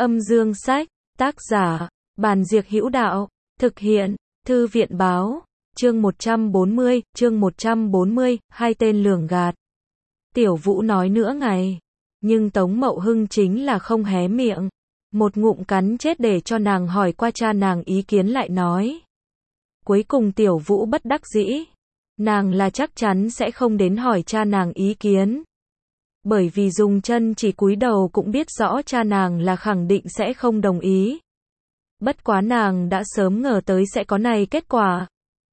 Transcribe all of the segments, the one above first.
Âm dương sách, tác giả, Bàn Diệc Hữu Đạo, thực hiện, Thư viện báo, chương 140, hai tên lường gạt. Tiểu Vũ nói nữa ngày, nhưng Tống Mậu Hưng chính là không hé miệng, một ngụm cắn chết để cho nàng hỏi qua cha nàng ý kiến lại nói. Cuối cùng Tiểu Vũ bất đắc dĩ, nàng là chắc chắn sẽ không đến hỏi cha nàng ý kiến. Bởi vì dùng chân chỉ cúi đầu cũng biết rõ cha nàng là khẳng định sẽ không đồng ý. Bất quá nàng đã sớm ngờ tới sẽ có này kết quả.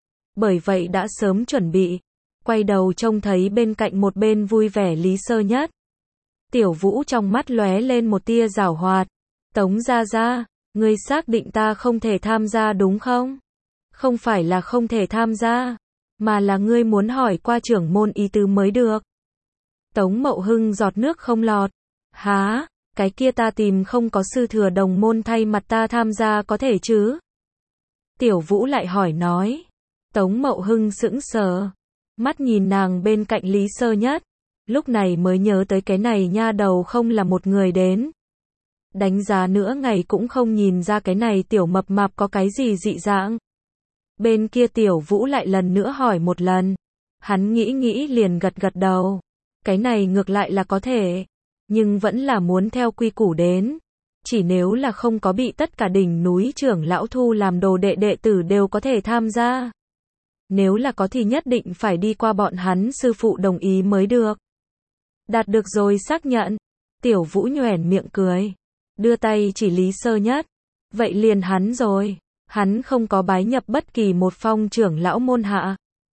Bởi vậy đã sớm chuẩn bị. Quay đầu trông thấy bên cạnh một bên vui vẻ Lý Sơ Nhất. Tiểu Vũ trong mắt lóe lên một tia giảo hoạt. Tống gia gia, ngươi xác định ta không thể tham gia đúng không? Không phải là không thể tham gia, mà là ngươi muốn hỏi qua trưởng môn ý tứ mới được. Tống Mậu Hưng giọt nước không lọt. Há, cái kia ta tìm không có sư thừa đồng môn thay mặt ta tham gia có thể chứ? Tiểu Vũ lại hỏi nói. Tống Mậu Hưng sững sờ, mắt nhìn nàng bên cạnh Lý Sơ Nhất, lúc này mới nhớ tới cái này nha đầu không là một người đến. Đánh giá nữa ngày cũng không nhìn ra cái này tiểu mập mạp có cái gì dị dạng. Bên kia Tiểu Vũ lại lần nữa hỏi một lần. Hắn nghĩ liền gật đầu. Cái này ngược lại là có thể, nhưng vẫn là muốn theo quy củ đến. Chỉ nếu là không có bị tất cả đỉnh núi trưởng lão thu làm đồ đệ đệ tử đều có thể tham gia. Nếu là có thì nhất định phải đi qua bọn hắn sư phụ đồng ý mới được. Đạt được rồi xác nhận. Tiểu Vũ nhoẻn miệng cười, đưa tay chỉ Lý Sơ Nhất. Vậy liền hắn rồi. Hắn không có bái nhập bất kỳ một phong trưởng lão môn hạ.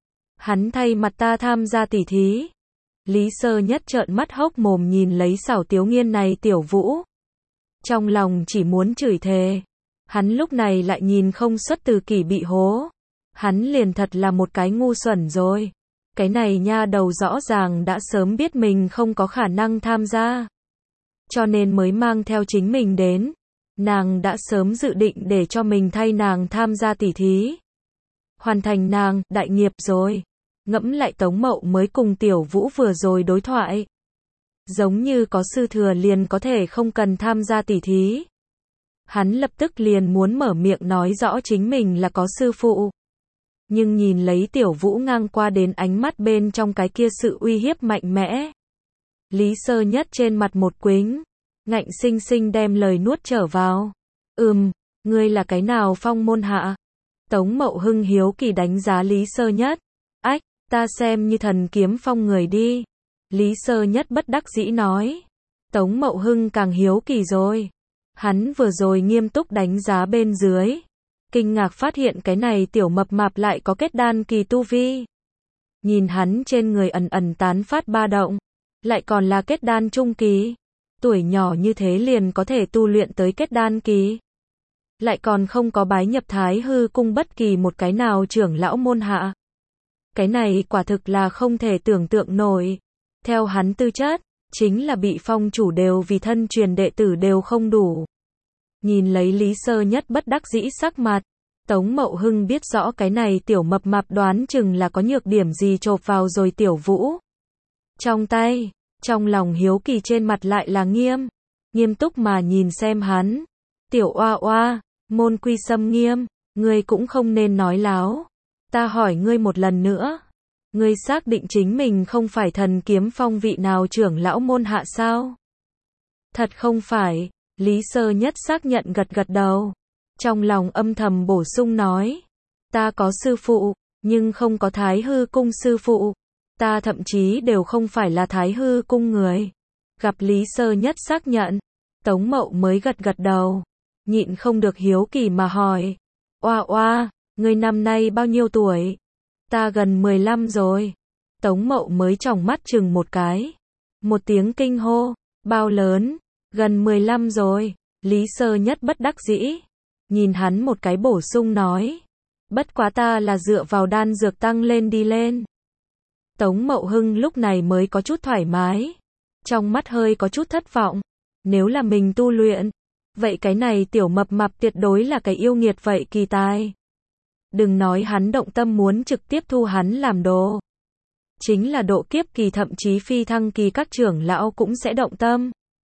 Hắn thay mặt ta tham gia tỉ thí. Lý Sơ Nhất trợn mắt hốc mồm nhìn lấy xảo tiếu nghiên này Tiểu Vũ. Trong lòng chỉ muốn chửi thề. Hắn lúc này lại nhìn không xuất từ kỷ bị hố. Hắn liền thật là một cái ngu xuẩn rồi. Cái này nha đầu rõ ràng đã sớm biết mình không có khả năng tham gia. Cho nên mới mang theo chính mình đến. Nàng đã sớm dự định để cho mình thay nàng tham gia tỉ thí. Hoàn thành nàng, đại nghiệp rồi. Ngẫm lại Tống Mậu mới cùng Tiểu Vũ vừa rồi đối thoại. Giống như có sư thừa liền có thể không cần tham gia tỉ thí. Hắn lập tức liền muốn mở miệng nói rõ chính mình là có sư phụ. Nhưng nhìn lấy Tiểu Vũ ngang qua đến ánh mắt bên trong cái kia sự uy hiếp mạnh mẽ. Lý Sơ Nhất trên mặt một quính, ngạnh sinh sinh đem lời nuốt trở vào. Ngươi là cái nào phong môn hạ? Tống Mậu Hưng hiếu kỳ đánh giá Lý Sơ Nhất. Ách, ta xem như Thần Kiếm Phong người đi. Lý Sơ Nhất bất đắc dĩ nói. Tống Mậu Hưng càng hiếu kỳ rồi. Hắn vừa rồi nghiêm túc đánh giá bên dưới. Kinh ngạc phát hiện cái này tiểu mập mạp lại có kết đan kỳ tu vi. Nhìn hắn trên người ẩn tán phát ba động. Lại còn là kết đan trung kỳ. Tuổi nhỏ như thế liền có thể tu luyện tới kết đan kỳ. Lại còn không có bái nhập Thái Hư cung bất kỳ một cái nào trưởng lão môn hạ. Cái này quả thực là không thể tưởng tượng nổi. Theo hắn tư chất, chính là bị phong chủ đều vì thân truyền đệ tử đều không đủ. Nhìn lấy Lý Sơ Nhất bất đắc dĩ sắc mặt, Tống Mậu Hưng biết rõ cái này tiểu mập mạp đoán chừng là có nhược điểm gì chộp vào rồi Tiểu Vũ. Trong tay, trong lòng hiếu kỳ trên mặt lại là nghiêm túc mà nhìn xem hắn. Tiểu oa oa, môn quy xâm nghiêm, ngươi cũng không nên nói láo. Ta hỏi ngươi một lần nữa. Ngươi xác định chính mình không phải Thần Kiếm Phong vị nào trưởng lão môn hạ sao? Thật không phải, Lý Sơ Nhất xác nhận gật đầu. Trong lòng âm thầm bổ sung nói. Ta có sư phụ, nhưng không có Thái Hư cung sư phụ. Ta thậm chí đều không phải là Thái Hư cung người. Gặp Lý Sơ Nhất xác nhận, Tống Mậu mới gật đầu. Nhịn không được hiếu kỳ mà hỏi. Oa oa, ngươi năm nay bao nhiêu tuổi? Ta gần 15 rồi. Tống Mậu mới tròng mắt chừng một cái. Một tiếng kinh hô. Bao lớn? Gần 15 rồi. Lý Sơ Nhất bất đắc dĩ. Nhìn hắn một cái bổ sung nói. Bất quá ta là dựa vào đan dược tăng lên đi lên. Tống Mậu Hưng lúc này mới có chút thoải mái. Trong mắt hơi có chút thất vọng. Nếu là mình tu luyện, vậy cái này tiểu mập mạp tuyệt đối là cái yêu nghiệt vậy kỳ tài. Đừng nói hắn động tâm muốn trực tiếp thu hắn làm đồ. Chính là độ kiếp kỳ thậm chí phi thăng kỳ các trưởng lão cũng sẽ động tâm.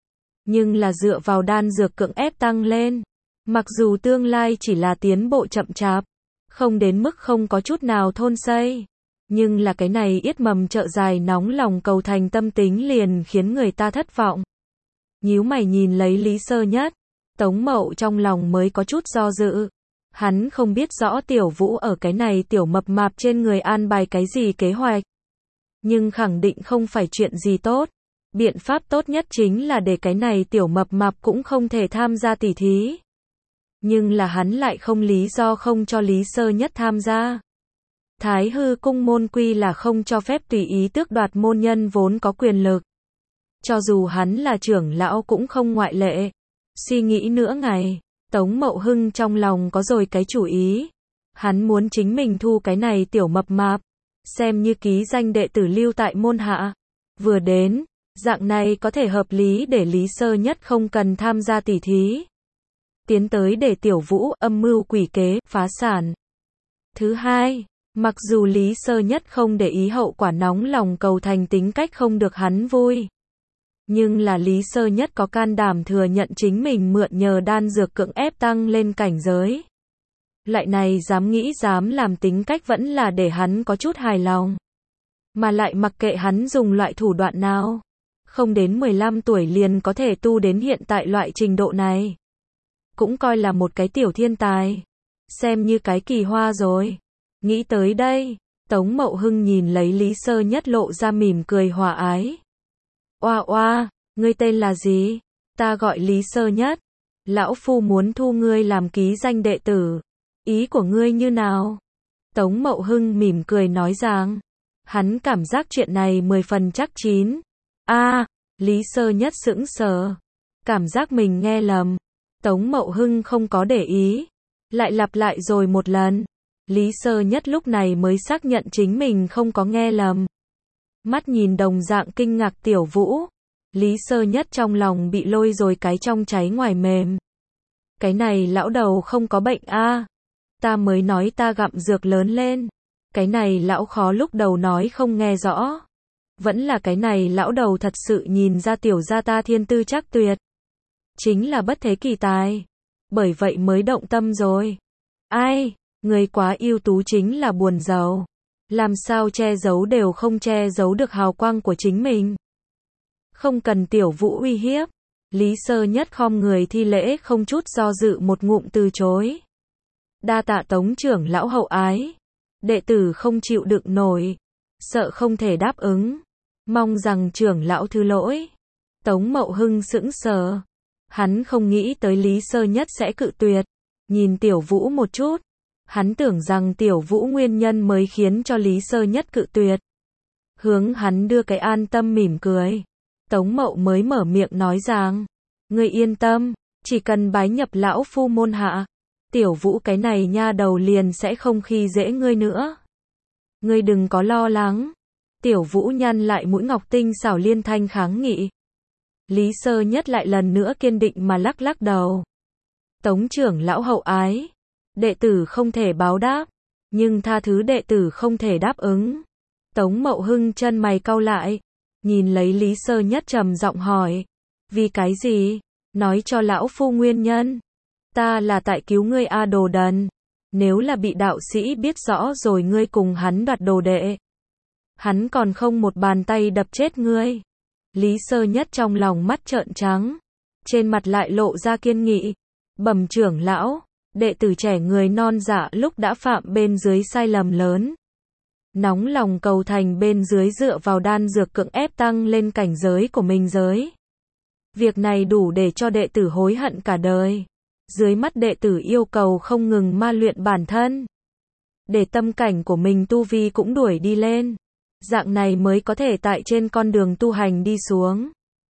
nhưng là dựa vào đan dược cưỡng ép tăng lên. Mặc dù tương lai chỉ là tiến bộ chậm chạp, không đến mức không có chút nào thôn xây, nhưng là cái này yết mầm trợ dài nóng lòng cầu thành tâm tính liền khiến người ta thất vọng. Nhíu mày nhìn lấy Lý Sơ Nhất, Tống Mậu trong lòng mới có chút do dự. Hắn không biết rõ Tiểu Vũ ở cái này tiểu mập mạp trên người an bài cái gì kế hoạch, nhưng khẳng định không phải chuyện gì tốt. Biện pháp tốt nhất chính là để cái này tiểu mập mạp cũng không thể tham gia tỉ thí. Nhưng là hắn lại không lý do không cho Lý Sơ Nhất tham gia. Thái Hư cung môn quy là không cho phép tùy ý tước đoạt môn nhân vốn có quyền lực. Cho dù hắn là trưởng lão cũng không ngoại lệ. Suy nghĩ nửa ngày, Tống Mậu Hưng trong lòng có rồi cái chủ ý. Hắn muốn chính mình thu cái này tiểu mập mạp, xem như ký danh đệ tử lưu tại môn hạ. Vừa đến, dạng này có thể hợp lý để Lý Sơ Nhất không cần tham gia tỉ thí. Tiến tới để Tiểu Vũ âm mưu quỷ kế, phá sản. Thứ hai, mặc dù Lý Sơ Nhất không để ý hậu quả nóng lòng cầu thành tính cách không được hắn vui. Nhưng là Lý Sơ Nhất có can đảm thừa nhận chính mình mượn nhờ đan dược cưỡng ép tăng lên cảnh giới. Lại này dám nghĩ dám làm tính cách vẫn là để hắn có chút hài lòng. Mà lại mặc kệ hắn dùng loại thủ đoạn nào, không đến 15 tuổi liền có thể tu đến hiện tại loại trình độ này. Cũng coi là một cái tiểu thiên tài. Xem như cái kỳ hoa rồi. Nghĩ tới đây, Tống Mậu Hưng nhìn lấy Lý Sơ Nhất lộ ra mỉm cười hòa ái. Oa oa, ngươi tên là gì? Ta gọi Lý Sơ Nhất. Lão phu muốn thu ngươi làm ký danh đệ tử. Ý của ngươi như nào? Tống Mậu Hưng mỉm cười nói rằng, hắn cảm giác chuyện này 10 phần chắc chín. Lý Sơ Nhất sững sờ. Cảm giác mình nghe lầm. Tống Mậu Hưng không có để ý. Lại lặp lại rồi một lần. Lý Sơ Nhất lúc này mới xác nhận chính mình không có nghe lầm. Mắt nhìn đồng dạng kinh ngạc Tiểu Vũ. Lý Sơ Nhất trong lòng bị lôi rồi cái trong cháy ngoài mềm. Cái này lão đầu không có bệnh ta mới nói ta gặm dược lớn lên. Cái này lão khó lúc đầu nói không nghe rõ. Vẫn là cái này lão đầu thật sự nhìn ra tiểu gia ta thiên tư chắc tuyệt. Chính là bất thế kỳ tài. Bởi vậy mới động tâm rồi. Ai, người quá ưu tú chính là buồn giàu. Làm sao che giấu đều không che giấu được hào quang của chính mình. Không cần Tiểu Vũ uy hiếp. Lý Sơ Nhất khom người thi lễ không chút do dự một ngụm từ chối. Đa tạ Tống trưởng lão hậu ái. Đệ tử không chịu đựng nổi. Sợ không thể đáp ứng. Mong rằng trưởng lão thứ lỗi. Tống Mậu Hưng sững sờ. Hắn không nghĩ tới Lý Sơ Nhất sẽ cự tuyệt. Nhìn Tiểu Vũ một chút. Hắn tưởng rằng Tiểu Vũ nguyên nhân mới khiến cho Lý Sơ Nhất cự tuyệt. Hướng hắn đưa cái an tâm mỉm cười. Tống Mậu mới mở miệng nói rằng, ngươi yên tâm, chỉ cần bái nhập lão phu môn hạ, Tiểu Vũ cái này nha đầu liền sẽ không khi dễ ngươi nữa. Ngươi đừng có lo lắng. Tiểu Vũ nhăn lại mũi ngọc tinh xảo liên thanh kháng nghị. Lý Sơ Nhất lại lần nữa kiên định mà lắc lắc đầu. Tống trưởng lão hậu ái, đệ tử không thể báo đáp, nhưng tha thứ đệ tử không thể đáp ứng. Tống Mậu Hưng chân mày cau lại, nhìn lấy Lý Sơ Nhất trầm giọng hỏi, vì cái gì? Nói cho lão phu nguyên nhân. Ta là tại cứu ngươi đồ đần. Nếu là bị đạo sĩ biết rõ rồi ngươi cùng hắn đoạt đồ đệ, hắn còn không một bàn tay đập chết ngươi. Lý Sơ Nhất trong lòng mắt trợn trắng, trên mặt lại lộ ra kiên nghị. Bẩm trưởng lão, đệ tử trẻ người non dạ lúc đã phạm bên dưới sai lầm lớn. Nóng lòng cầu thành bên dưới dựa vào đan dược cưỡng ép tăng lên cảnh giới của mình giới. Việc này đủ để cho đệ tử hối hận cả đời. Dưới mắt đệ tử yêu cầu không ngừng ma luyện bản thân, để tâm cảnh của mình tu vi cũng đuổi đi lên. Dạng này mới có thể tại trên con đường tu hành đi xuống.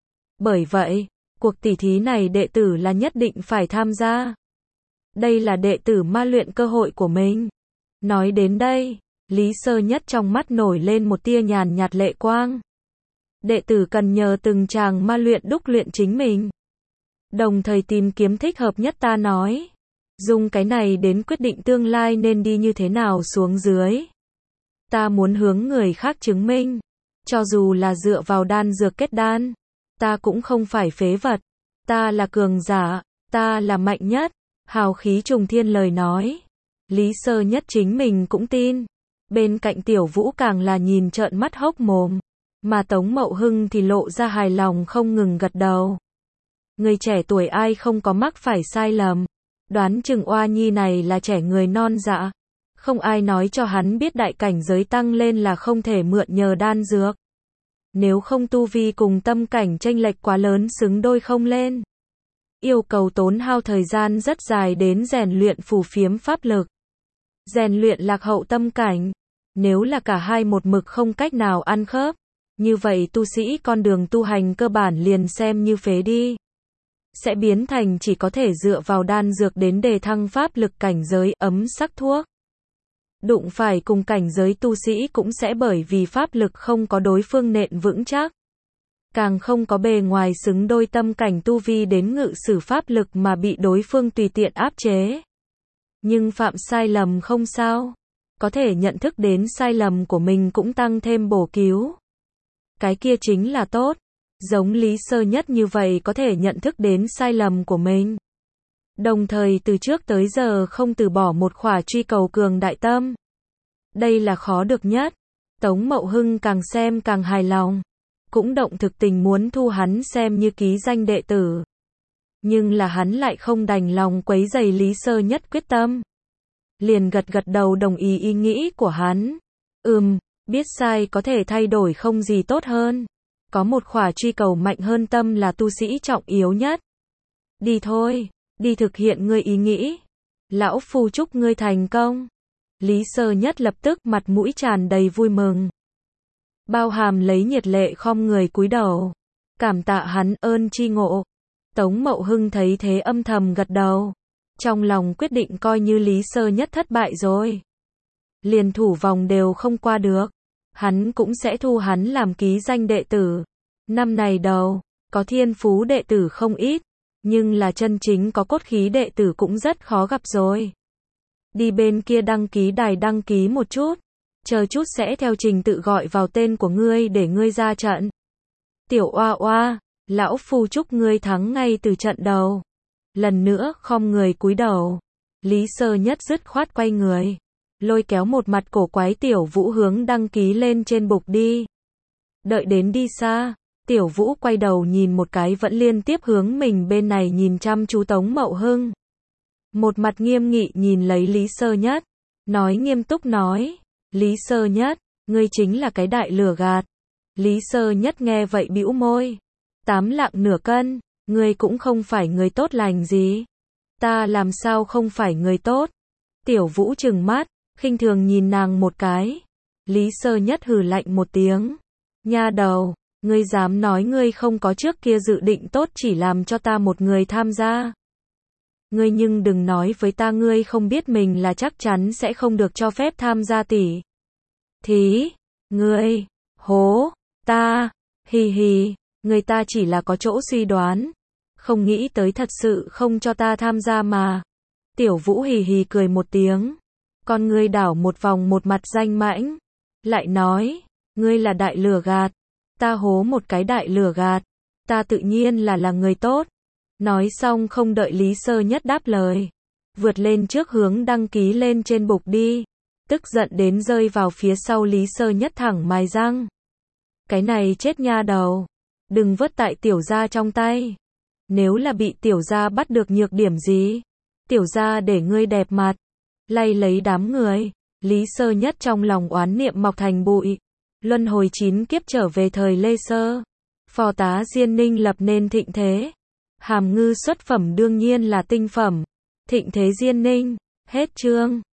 Bởi vậy, cuộc tỉ thí này đệ tử là nhất định phải tham gia. Đây là đệ tử ma luyện cơ hội của mình. Nói đến đây, Lý Sơ Nhất trong mắt nổi lên một tia nhàn nhạt lệ quang. Đệ tử cần nhờ từng chàng ma luyện đúc luyện chính mình. Đồng thời tìm kiếm thích hợp nhất ta nói. Dùng cái này đến quyết định tương lai nên đi như thế nào xuống dưới. Ta muốn hướng người khác chứng minh. Cho dù là dựa vào đan dược kết đan, ta cũng không phải phế vật. Ta là cường giả, ta là mạnh nhất, hào khí trùng thiên lời nói. Lý Sơ Nhất chính mình cũng tin. Bên cạnh Tiểu Vũ càng là nhìn trợn mắt hốc mồm. Mà Tống Mậu Hưng thì lộ ra hài lòng không ngừng gật đầu. Người trẻ tuổi ai không có mắc phải sai lầm. Đoán chừng Oa Nhi này là trẻ người non dạ. Không ai nói cho hắn biết đại cảnh giới tăng lên là không thể mượn nhờ đan dược. Nếu không tu vi cùng tâm cảnh chênh lệch quá lớn xứng đôi không lên. Yêu cầu tốn hao thời gian rất dài đến rèn luyện phù phiếm pháp lực. Rèn luyện lạc hậu tâm cảnh. Nếu là cả hai một mực không cách nào ăn khớp. Như vậy tu sĩ con đường tu hành cơ bản liền xem như phế đi. Sẽ biến thành chỉ có thể dựa vào đan dược đến đề thăng pháp lực cảnh giới ấm sắc thuốc. Đụng phải cùng cảnh giới tu sĩ cũng sẽ bởi vì pháp lực không có đối phương nện vững chắc. Càng không có bề ngoài xứng đôi tâm cảnh tu vi đến ngự sử pháp lực mà bị đối phương tùy tiện áp chế. Nhưng phạm sai lầm không sao. Có thể nhận thức đến sai lầm của mình cũng tăng thêm bổ cứu. Cái kia chính là tốt. Giống Lý Sơ Nhất như vậy có thể nhận thức đến sai lầm của mình. Đồng thời từ trước tới giờ không từ bỏ một khỏa truy cầu cường đại tâm. Đây là khó được nhất. Tống Mậu Hưng càng xem càng hài lòng. Cũng động thực tình muốn thu hắn xem như ký danh đệ tử. Nhưng là hắn lại không đành lòng quấy rầy Lý Sơ Nhất quyết tâm. Liền gật gật đầu đồng ý ý nghĩ của hắn. Biết sai có thể thay đổi không gì tốt hơn. Có một khỏa truy cầu mạnh hơn tâm là tu sĩ trọng yếu nhất. Đi thôi, đi thực hiện ngươi ý nghĩ. Lão phu chúc ngươi thành công. Lý Sơ Nhất lập tức mặt mũi tràn đầy vui mừng. Bao hàm lấy nhiệt lệ khom người cúi đầu. Cảm tạ hắn ơn tri ngộ. Tống Mậu Hưng thấy thế âm thầm gật đầu. Trong lòng quyết định coi như Lý Sơ Nhất thất bại rồi. Liền thủ vòng đều không qua được. Hắn cũng sẽ thu hắn làm ký danh đệ tử. Năm này đầu, có thiên phú đệ tử không ít. Nhưng là chân chính có cốt khí đệ tử cũng rất khó gặp rồi. Đi bên kia đăng ký đài đăng ký một chút. Chờ chút sẽ theo trình tự gọi vào tên của ngươi để ngươi ra trận. Tiểu Oa Oa, lão phu chúc ngươi thắng ngay từ trận đầu. Lần nữa khom người cúi đầu. Lý Sơ Nhất dứt khoát quay người. Lôi kéo một mặt cổ quái Tiểu Vũ hướng đăng ký lên trên bục đi. Đợi đến đi xa, Tiểu Vũ quay đầu nhìn một cái vẫn liên tiếp hướng mình bên này nhìn chăm chú Tống Mậu Hưng. Một mặt nghiêm nghị nhìn lấy Lý Sơ Nhất. Nói nghiêm túc nói. Lý Sơ Nhất, ngươi chính là cái đại lừa gạt. Lý Sơ Nhất nghe vậy bĩu môi. 8 lạng nửa cân, ngươi cũng không phải người tốt lành gì. Ta làm sao không phải người tốt? Tiểu Vũ trừng mắt, khinh thường nhìn nàng một cái. Lý Sơ Nhất hừ lạnh một tiếng. Nha đầu, ngươi dám nói ngươi không có trước kia dự định tốt chỉ làm cho ta một người tham gia. Ngươi nhưng đừng nói với ta ngươi không biết mình là chắc chắn sẽ không được cho phép tham gia tỷ thí. Ngươi, hố, ta, hì hì, người ta chỉ là có chỗ suy đoán. Không nghĩ tới thật sự không cho ta tham gia mà. Tiểu Vũ hì hì cười một tiếng. Con ngươi đảo một vòng một mặt danh mãnh. Lại nói, ngươi là đại lừa gạt. Ta hố một cái đại lừa gạt. Ta tự nhiên là người tốt. Nói xong không đợi Lý Sơ Nhất đáp lời. Vượt lên trước hướng đăng ký lên trên bục đi. Tức giận đến rơi vào phía sau Lý Sơ Nhất thẳng mài răng. Cái này chết nha đầu. Đừng vứt tại tiểu gia trong tay. Nếu là bị tiểu gia bắt được nhược điểm gì. Tiểu gia để ngươi đẹp mặt. Lay lấy đám người. Lý Sơ Nhất trong lòng oán niệm mọc thành bụi. Luân hồi 9 kiếp trở về thời Lê Sơ. Phò tá Diên Ninh lập nên thịnh thế. Hàm ngư xuất phẩm đương nhiên là tinh phẩm. Thịnh thế Diên Ninh. Hết chương.